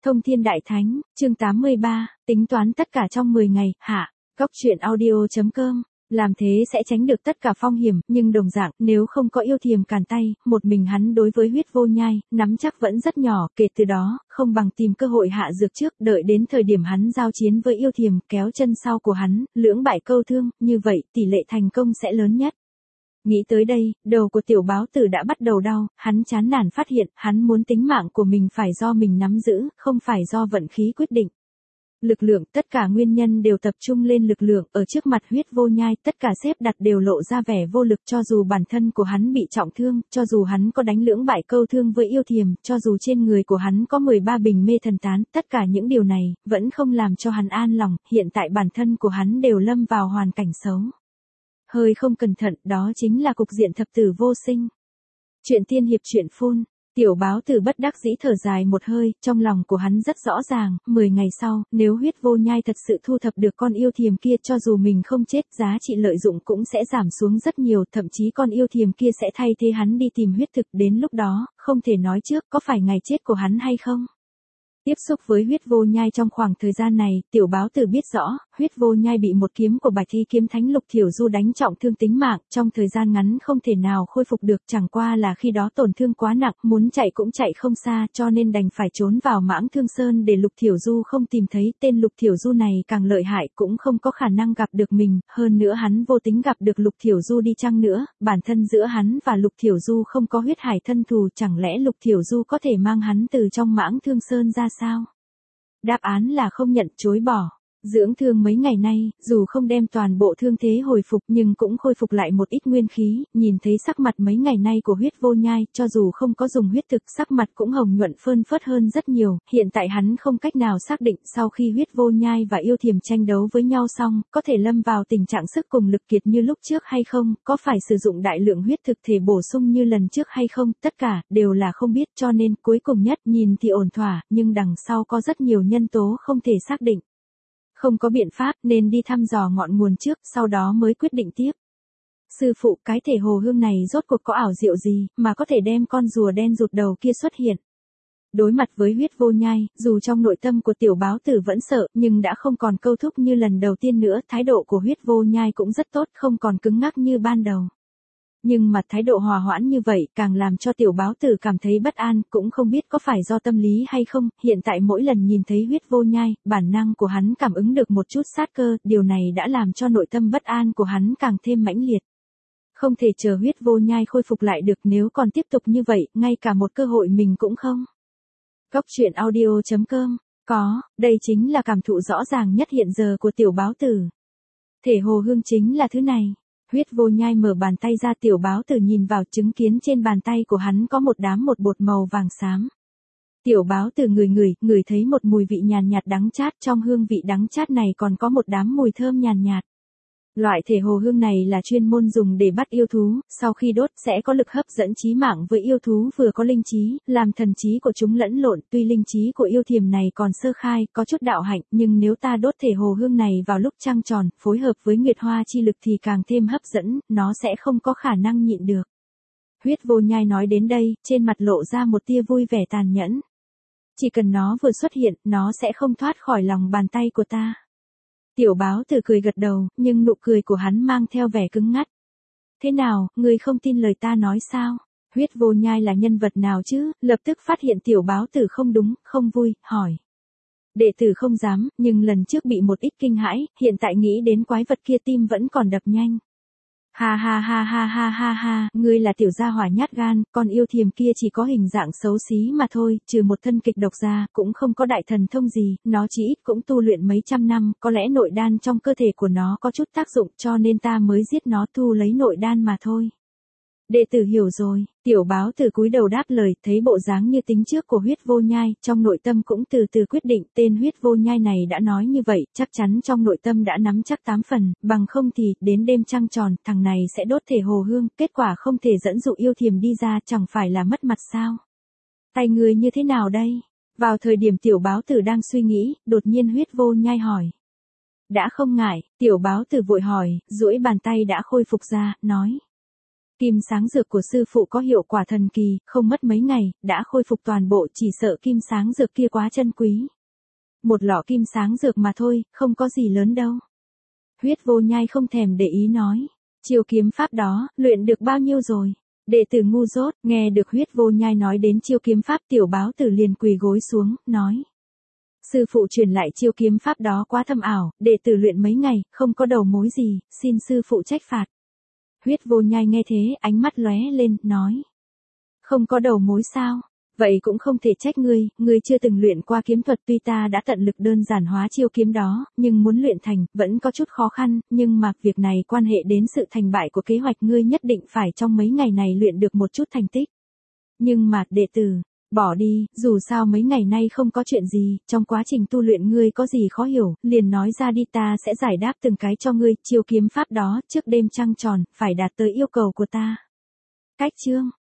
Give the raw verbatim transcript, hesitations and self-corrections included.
Thông Thiên Đại Thánh, chương tám mươi ba, tính toán tất cả trong mười ngày, hạ, góc truyện audio.com. Làm thế sẽ tránh được tất cả phong hiểm, nhưng đồng dạng, nếu không có yêu thiềm cản tay, một mình hắn đối với huyết vô nhai, nắm chắc vẫn rất nhỏ, kể từ đó, không bằng tìm cơ hội hạ dược trước, đợi đến thời điểm hắn giao chiến với yêu thiềm, kéo chân sau của hắn, lưỡng bại câu thương, như vậy, tỷ lệ thành công sẽ lớn nhất. Nghĩ tới đây, đầu của tiểu báo tử đã bắt đầu đau, hắn chán nản phát hiện, hắn muốn tính mạng của mình phải do mình nắm giữ, không phải do vận khí quyết định. Lực lượng, tất cả nguyên nhân đều tập trung lên lực lượng, ở trước mặt huyết vô nhai, tất cả xếp đặt đều lộ ra vẻ vô lực cho dù bản thân của hắn bị trọng thương, cho dù hắn có đánh lưỡng bại câu thương với yêu thiềm, cho dù trên người của hắn có mười ba bình mê thần tán, tất cả những điều này, vẫn không làm cho hắn an lòng, hiện tại bản thân của hắn đều lâm vào hoàn cảnh xấu. Hơi không cẩn thận, đó chính là cục diện thập tử vô sinh. Chuyện tiên hiệp chuyện phun. Tiểu báo tử bất đắc dĩ thở dài một hơi, trong lòng của hắn rất rõ ràng, mười ngày sau, nếu huyết vô nhai thật sự thu thập được con yêu thiềm kia cho dù mình không chết, giá trị lợi dụng cũng sẽ giảm xuống rất nhiều, thậm chí con yêu thiềm kia sẽ thay thế hắn đi tìm huyết thực, đến lúc đó, không thể nói trước có phải ngày chết của hắn hay không. Tiếp xúc với huyết vô nhai trong khoảng thời gian này, tiểu báo tử biết rõ, huyết vô nhai bị một kiếm của Bạch Thi kiếm thánh Lục Thiểu Du đánh trọng thương tính mạng, trong thời gian ngắn không thể nào khôi phục được, chẳng qua là khi đó tổn thương quá nặng, muốn chạy cũng chạy không xa, cho nên đành phải trốn vào Mãng Thương Sơn để Lục Thiểu Du không tìm thấy, tên Lục Thiểu Du này càng lợi hại cũng không có khả năng gặp được mình, hơn nữa hắn vô tính gặp được Lục Thiểu Du đi chăng nữa, bản thân giữa hắn và Lục Thiểu Du không có huyết hải thân thù, chẳng lẽ Lục Thiểu Du có thể mang hắn từ trong Mãng Thương Sơn ra sao? Đáp án là không nhận, chối bỏ. Dưỡng thương mấy ngày nay, dù không đem toàn bộ thương thế hồi phục nhưng cũng khôi phục lại một ít nguyên khí, nhìn thấy sắc mặt mấy ngày nay của huyết vô nhai, cho dù không có dùng huyết thực, sắc mặt cũng hồng nhuận phơn phớt hơn rất nhiều, hiện tại hắn không cách nào xác định sau khi huyết vô nhai và yêu thiềm tranh đấu với nhau xong, có thể lâm vào tình trạng sức cùng lực kiệt như lúc trước hay không, có phải sử dụng đại lượng huyết thực thể bổ sung như lần trước hay không, tất cả, đều là không biết cho nên cuối cùng nhất nhìn thì ổn thỏa, nhưng đằng sau có rất nhiều nhân tố không thể xác định. Không có biện pháp nên đi thăm dò ngọn nguồn trước, sau đó mới quyết định tiếp. Sư phụ, cái thể hồ hương này rốt cuộc có ảo diệu gì, mà có thể đem con rùa đen rụt đầu kia xuất hiện. Đối mặt với huyết vô nhai, dù trong nội tâm của tiểu báo tử vẫn sợ, nhưng đã không còn câu thúc như lần đầu tiên nữa, thái độ của huyết vô nhai cũng rất tốt, không còn cứng ngắc như ban đầu. Nhưng mà thái độ hòa hoãn như vậy càng làm cho tiểu báo tử cảm thấy bất an, cũng không biết có phải do tâm lý hay không, hiện tại mỗi lần nhìn thấy huyết vô nhai, bản năng của hắn cảm ứng được một chút sát cơ, điều này đã làm cho nội tâm bất an của hắn càng thêm mãnh liệt. Không thể chờ huyết vô nhai khôi phục lại được, nếu còn tiếp tục như vậy, ngay cả một cơ hội mình cũng không. Góc truyện audio.com, có, đây chính là cảm thụ rõ ràng nhất hiện giờ của tiểu báo tử. Thể hồ hương chính là thứ này. Huyết vô nhai mở bàn tay ra, tiểu báo tử nhìn vào, chứng kiến trên bàn tay của hắn có một đám một bột màu vàng xám. Tiểu báo tử ngửi ngửi, ngửi thấy một mùi vị nhàn nhạt đắng chát, trong hương vị đắng chát này còn có một đám mùi thơm nhàn nhạt. Loại thể hồ hương này là chuyên môn dùng để bắt yêu thú, sau khi đốt sẽ có lực hấp dẫn chí mạng với yêu thú, vừa có linh trí, làm thần trí của chúng lẫn lộn, tuy linh trí của yêu thiềm này còn sơ khai, có chút đạo hạnh, nhưng nếu ta đốt thể hồ hương này vào lúc trăng tròn, phối hợp với nguyệt hoa chi lực thì càng thêm hấp dẫn, nó sẽ không có khả năng nhịn được. Huyết vô nhai nói đến đây, trên mặt lộ ra một tia vui vẻ tàn nhẫn. Chỉ cần nó vừa xuất hiện, nó sẽ không thoát khỏi lòng bàn tay của ta. Tiểu báo tử cười gật đầu, nhưng nụ cười của hắn mang theo vẻ cứng ngắt. Thế nào, ngươi không tin lời ta nói sao? Huyết vô nhai là nhân vật nào chứ? Lập tức phát hiện tiểu báo tử không đúng, không vui, hỏi. Đệ tử không dám, nhưng lần trước bị một ít kinh hãi, hiện tại nghĩ đến quái vật kia tim vẫn còn đập nhanh. Ha ha ha ha ha ha ha, ngươi là tiểu gia hỏa nhát gan, con yêu thiềm kia chỉ có hình dạng xấu xí mà thôi, trừ một thân kịch độc ra, cũng không có đại thần thông gì, nó chỉ ít cũng tu luyện mấy trăm năm, có lẽ nội đan trong cơ thể của nó có chút tác dụng cho nên ta mới giết nó, thu lấy nội đan mà thôi. Đệ tử hiểu rồi, tiểu báo tử cúi đầu đáp lời, thấy bộ dáng như tính trước của huyết vô nhai, trong nội tâm cũng từ từ quyết định, tên huyết vô nhai này đã nói như vậy, chắc chắn trong nội tâm đã nắm chắc tám phần, bằng không thì, đến đêm trăng tròn, thằng này sẽ đốt thể hồ hương, kết quả không thể dẫn dụ yêu thiềm đi ra, chẳng phải là mất mặt sao? Tay người như thế nào đây? Vào thời điểm tiểu báo tử đang suy nghĩ, đột nhiên huyết vô nhai hỏi. Đã không ngại, tiểu báo tử vội hỏi, duỗi bàn tay đã khôi phục ra, nói. Kim sáng dược của sư phụ có hiệu quả thần kỳ, không mất mấy ngày, đã khôi phục toàn bộ, chỉ sợ kim sáng dược kia quá chân quý. Một lọ kim sáng dược mà thôi, không có gì lớn đâu. Huyết Vô Nhai không thèm để ý nói. Chiêu kiếm pháp đó, luyện được bao nhiêu rồi? Đệ tử ngu dốt, nghe được Huyết Vô Nhai nói đến chiêu kiếm pháp, tiểu báo tử liền quỳ gối xuống, nói. Sư phụ truyền lại chiêu kiếm pháp đó quá thâm ảo, đệ tử luyện mấy ngày, không có đầu mối gì, xin sư phụ trách phạt. Huyết Vô Nhai nghe thế, ánh mắt lóe lên, nói. Không có đầu mối sao? Vậy cũng không thể trách ngươi, ngươi chưa từng luyện qua kiếm thuật, tuy ta đã tận lực đơn giản hóa chiêu kiếm đó, nhưng muốn luyện thành, vẫn có chút khó khăn, nhưng mà việc này quan hệ đến sự thành bại của kế hoạch, ngươi nhất định phải trong mấy ngày này luyện được một chút thành tích. Nhưng mà, đệ tử, bỏ đi, dù sao mấy ngày nay không có chuyện gì, trong quá trình tu luyện ngươi có gì khó hiểu, liền nói ra đi, ta sẽ giải đáp từng cái cho ngươi, chiêu kiếm pháp đó, trước đêm trăng tròn, phải đạt tới yêu cầu của ta. Cách chương